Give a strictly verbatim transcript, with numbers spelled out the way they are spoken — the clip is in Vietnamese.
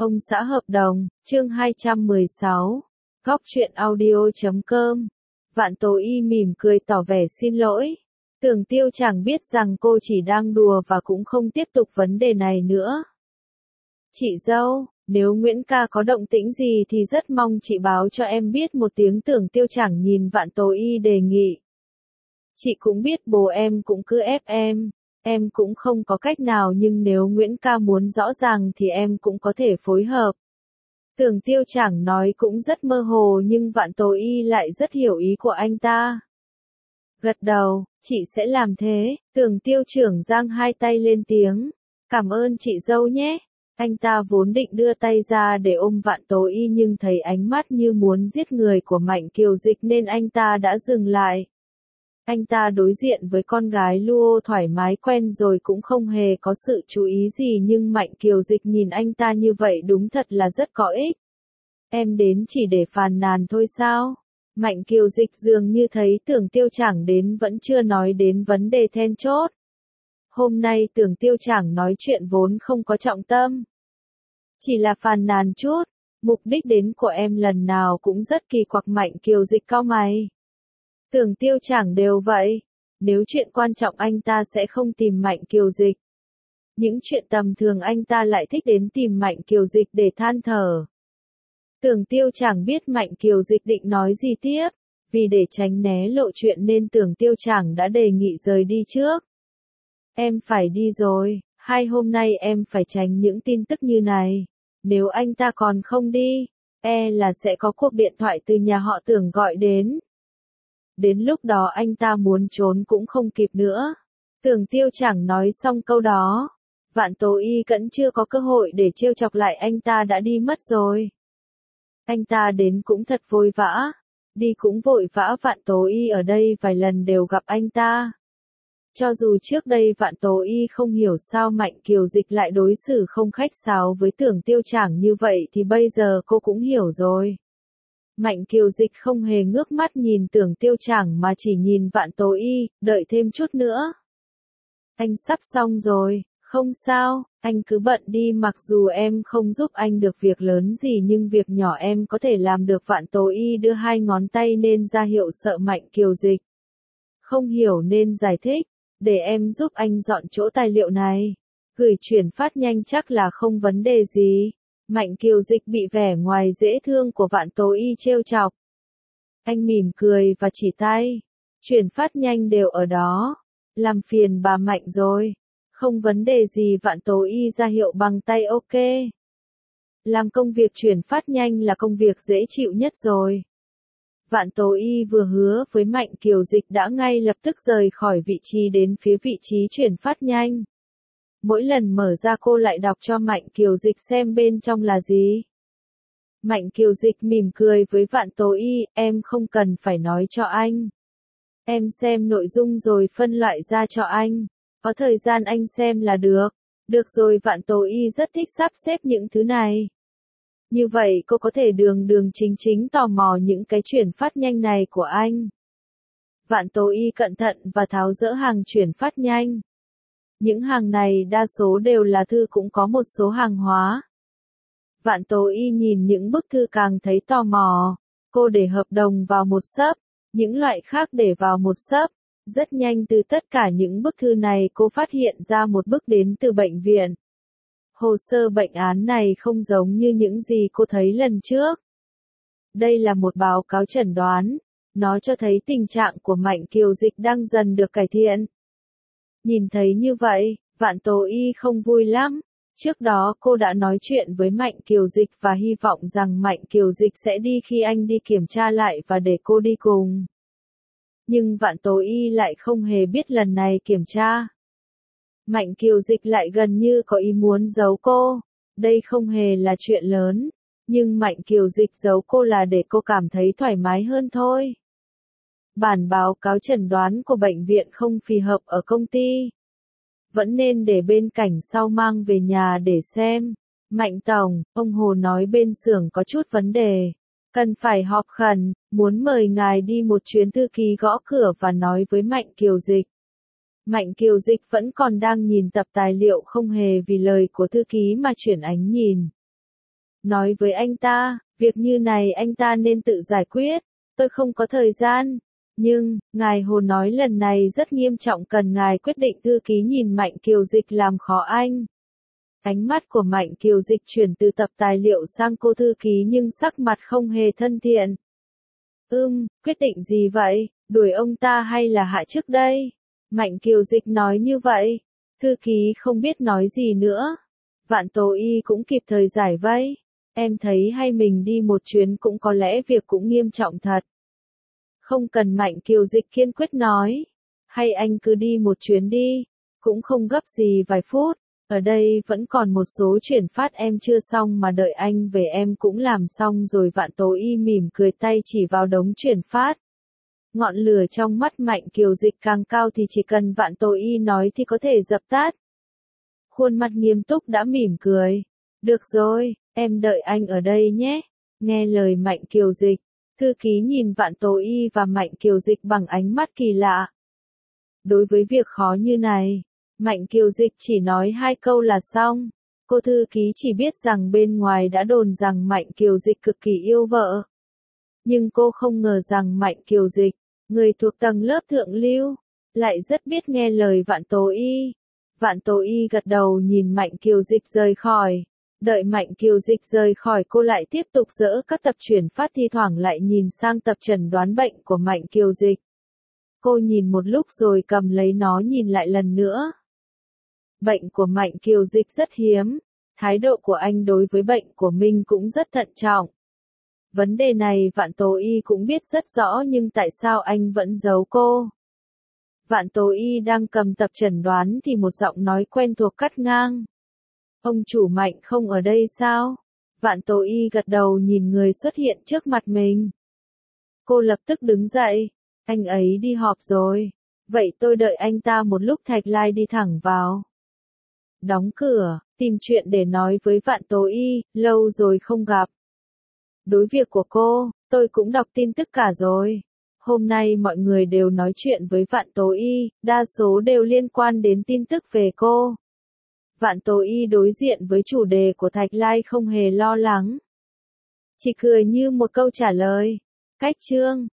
Ông xã hợp đồng, chương hai trăm mười sáu, góc truyện audio chấm com. Vạn Tố Y mỉm cười tỏ vẻ xin lỗi. Tưởng Tiêu chẳng biết rằng cô chỉ đang đùa và cũng không tiếp tục vấn đề này nữa. Chị dâu, nếu Nguyễn ca có động tĩnh gì thì rất mong chị báo cho em biết một tiếng. Tưởng Tiêu chẳng nhìn Vạn Tố Y đề nghị. Chị cũng biết bố em cũng cứ ép em. Em cũng không có cách nào, nhưng nếu Nguyễn ca muốn rõ ràng thì em cũng có thể phối hợp. Tưởng Tiêu chẳng nói cũng rất mơ hồ, nhưng Vạn Tố Y lại rất hiểu ý của anh ta. Gật đầu, chị sẽ làm thế. Tưởng Tiêu trưởng giang hai tay lên tiếng. Cảm ơn chị dâu nhé. Anh ta vốn định đưa tay ra để ôm Vạn Tố Y, nhưng thấy ánh mắt như muốn giết người của Mạnh Kiều Dịch nên anh ta đã dừng lại. Anh ta đối diện với con gái Luo thoải mái quen rồi cũng không hề có sự chú ý gì, nhưng Mạnh Kiều Dịch nhìn anh ta như vậy đúng thật là rất có ích. Em đến chỉ để phàn nàn thôi sao? Mạnh Kiều Dịch dường như thấy Tưởng Tiêu chẳng đến vẫn chưa nói đến vấn đề then chốt. Hôm nay Tưởng Tiêu chẳng nói chuyện vốn không có trọng tâm. Chỉ là phàn nàn chút, mục đích đến của em lần nào cũng rất kỳ quặc. Mạnh Kiều Dịch cau mày. Tưởng Tiêu chẳng đều vậy. Nếu chuyện quan trọng anh ta sẽ không tìm Mạnh Kiều Dịch. Những chuyện tầm thường anh ta lại thích đến tìm Mạnh Kiều Dịch để than thở. Tưởng Tiêu chẳng biết Mạnh Kiều Dịch định nói gì tiếp. Vì để tránh né lộ chuyện nên Tưởng Tiêu chẳng đã đề nghị rời đi trước. Em phải đi rồi, hai hôm nay em phải tránh những tin tức như này. Nếu anh ta còn không đi, e là sẽ có cuộc điện thoại từ nhà họ Tưởng gọi đến. Đến lúc đó anh ta muốn trốn cũng không kịp nữa. Tưởng Tiêu chẳng nói xong câu đó. Vạn Tố Y vẫn chưa có cơ hội để trêu chọc lại anh ta đã đi mất rồi. Anh ta đến cũng thật vội vã. Đi cũng vội vã. Vạn Tố Y ở đây vài lần đều gặp anh ta. Cho dù trước đây Vạn Tố Y không hiểu sao Mạnh Kiều Dịch lại đối xử không khách sáo với Tưởng Tiêu chẳng như vậy thì bây giờ cô cũng hiểu rồi. Mạnh Kiều Dịch không hề ngước mắt nhìn Tưởng Tiêu chẳng mà chỉ nhìn Vạn Tố Y, đợi thêm chút nữa. Anh sắp xong rồi, không sao, anh cứ bận đi, mặc dù em không giúp anh được việc lớn gì nhưng việc nhỏ em có thể làm được. Vạn Tố Y đưa hai ngón tay nên ra hiệu sợ Mạnh Kiều Dịch. Không hiểu nên giải thích, để em giúp anh dọn chỗ tài liệu này. Gửi chuyển phát nhanh chắc là không vấn đề gì. Mạnh Kiều Dịch bị vẻ ngoài dễ thương của Vạn Tố Y trêu chọc. Anh mỉm cười và chỉ tay. Chuyển phát nhanh đều ở đó. Làm phiền bà Mạnh rồi. Không vấn đề gì. Vạn Tố Y ra hiệu bằng tay ok. Làm công việc chuyển phát nhanh là công việc dễ chịu nhất rồi. Vạn Tố Y vừa hứa với Mạnh Kiều Dịch đã ngay lập tức rời khỏi vị trí đến phía vị trí chuyển phát nhanh. Mỗi lần mở ra cô lại đọc cho Mạnh Kiều Dịch xem bên trong là gì. Mạnh Kiều Dịch mỉm cười với Vạn Tố Y, em không cần phải nói cho anh. Em xem nội dung rồi phân loại ra cho anh. Có thời gian anh xem là được. Được rồi. Vạn Tố Y rất thích sắp xếp những thứ này. Như vậy cô có thể đường đường chính chính tò mò những cái chuyển phát nhanh này của anh. Vạn Tố Y cẩn thận và tháo dỡ hàng chuyển phát nhanh. Những hàng này đa số đều là thư, cũng có một số hàng hóa. Vạn Tố Y nhìn những bức thư càng thấy tò mò. Cô để hợp đồng vào một xấp, những loại khác để vào một xấp. Rất nhanh từ tất cả những bức thư này cô phát hiện ra một bức đến từ bệnh viện. Hồ sơ bệnh án này không giống như những gì cô thấy lần trước. Đây là một báo cáo chẩn đoán. Nó cho thấy tình trạng của Mạnh Kiều Dịch đang dần được cải thiện. Nhìn thấy như vậy, Vạn Tố Y không vui lắm. Trước đó cô đã nói chuyện với Mạnh Kiều Dịch và hy vọng rằng Mạnh Kiều Dịch sẽ đi khi anh đi kiểm tra lại và để cô đi cùng. Nhưng Vạn Tố Y lại không hề biết lần này kiểm tra. Mạnh Kiều Dịch lại gần như có ý muốn giấu cô. Đây không hề là chuyện lớn. Nhưng Mạnh Kiều Dịch giấu cô là để cô cảm thấy thoải mái hơn thôi. Bản báo cáo chẩn đoán của bệnh viện không phù hợp ở công ty. Vẫn nên để bên cảnh sau mang về nhà để xem. Mạnh tổng, ông Hồ nói bên xưởng có chút vấn đề. Cần phải họp khẩn, muốn mời ngài đi một chuyến. Thư ký gõ cửa và nói với Mạnh Kiều Dịch. Mạnh Kiều Dịch vẫn còn đang nhìn tập tài liệu, không hề vì lời của thư ký mà chuyển ánh nhìn. Nói với anh ta, việc như này anh ta nên tự giải quyết, tôi không có thời gian. Nhưng, ngài Hồ nói lần này rất nghiêm trọng cần ngài quyết định. Thư ký nhìn Mạnh Kiều Dịch làm khó anh. Ánh mắt của Mạnh Kiều Dịch chuyển từ tập tài liệu sang cô thư ký nhưng sắc mặt không hề thân thiện. Ừm, quyết định gì vậy, đuổi ông ta hay là hạ chức đây? Mạnh Kiều Dịch nói như vậy. Thư ký không biết nói gì nữa. Vạn Tố Y cũng kịp thời giải vây. Em thấy hay mình đi một chuyến cũng có lẽ việc cũng nghiêm trọng thật. Không cần, Mạnh Kiều Dịch kiên quyết nói. Hay anh cứ đi một chuyến đi. Cũng không gấp gì vài phút. Ở đây vẫn còn một số chuyển phát em chưa xong mà đợi anh về em cũng làm xong rồi. Vạn Tố Y mỉm cười tay chỉ vào đống chuyển phát. Ngọn lửa trong mắt Mạnh Kiều Dịch càng cao thì chỉ cần Vạn Tố Y nói thì có thể dập tắt. Khuôn mặt nghiêm túc đã mỉm cười. Được rồi, em đợi anh ở đây nhé. Nghe lời Mạnh Kiều Dịch, thư ký nhìn Vạn Tố Y và Mạnh Kiều Dịch bằng ánh mắt kỳ lạ. Đối với việc khó như này, Mạnh Kiều Dịch chỉ nói hai câu là xong. Cô thư ký chỉ biết rằng bên ngoài đã đồn rằng Mạnh Kiều Dịch cực kỳ yêu vợ. Nhưng cô không ngờ rằng Mạnh Kiều Dịch, người thuộc tầng lớp thượng lưu, lại rất biết nghe lời Vạn Tố Y. Vạn Tố Y gật đầu nhìn Mạnh Kiều Dịch rời khỏi. Đợi Mạnh Kiều Dịch rời khỏi cô lại tiếp tục dỡ các tập chuyển phát, thi thoảng lại nhìn sang tập chẩn đoán bệnh của Mạnh Kiều Dịch. Cô nhìn một lúc rồi cầm lấy nó nhìn lại lần nữa. Bệnh của Mạnh Kiều Dịch rất hiếm. Thái độ của anh đối với bệnh của mình cũng rất thận trọng. Vấn đề này Vạn Tố Y cũng biết rất rõ nhưng tại sao anh vẫn giấu cô? Vạn Tố Y đang cầm tập chẩn đoán thì một giọng nói quen thuộc cắt ngang. Ông chủ Mạnh không ở đây sao? Vạn Tố Y gật đầu nhìn người xuất hiện trước mặt mình. Cô lập tức đứng dậy. Anh ấy đi họp rồi. Vậy tôi đợi anh ta một lúc. Thạch Lai đi thẳng vào. Đóng cửa, tìm chuyện để nói với Vạn Tố Y, lâu rồi không gặp. Đối việc của cô, tôi cũng đọc tin tức cả rồi. Hôm nay mọi người đều nói chuyện với Vạn Tố Y, đa số đều liên quan đến tin tức về cô. Vạn Tố Y đối diện với chủ đề của Thạch Lai không hề lo lắng. Chỉ cười như một câu trả lời. Cách chương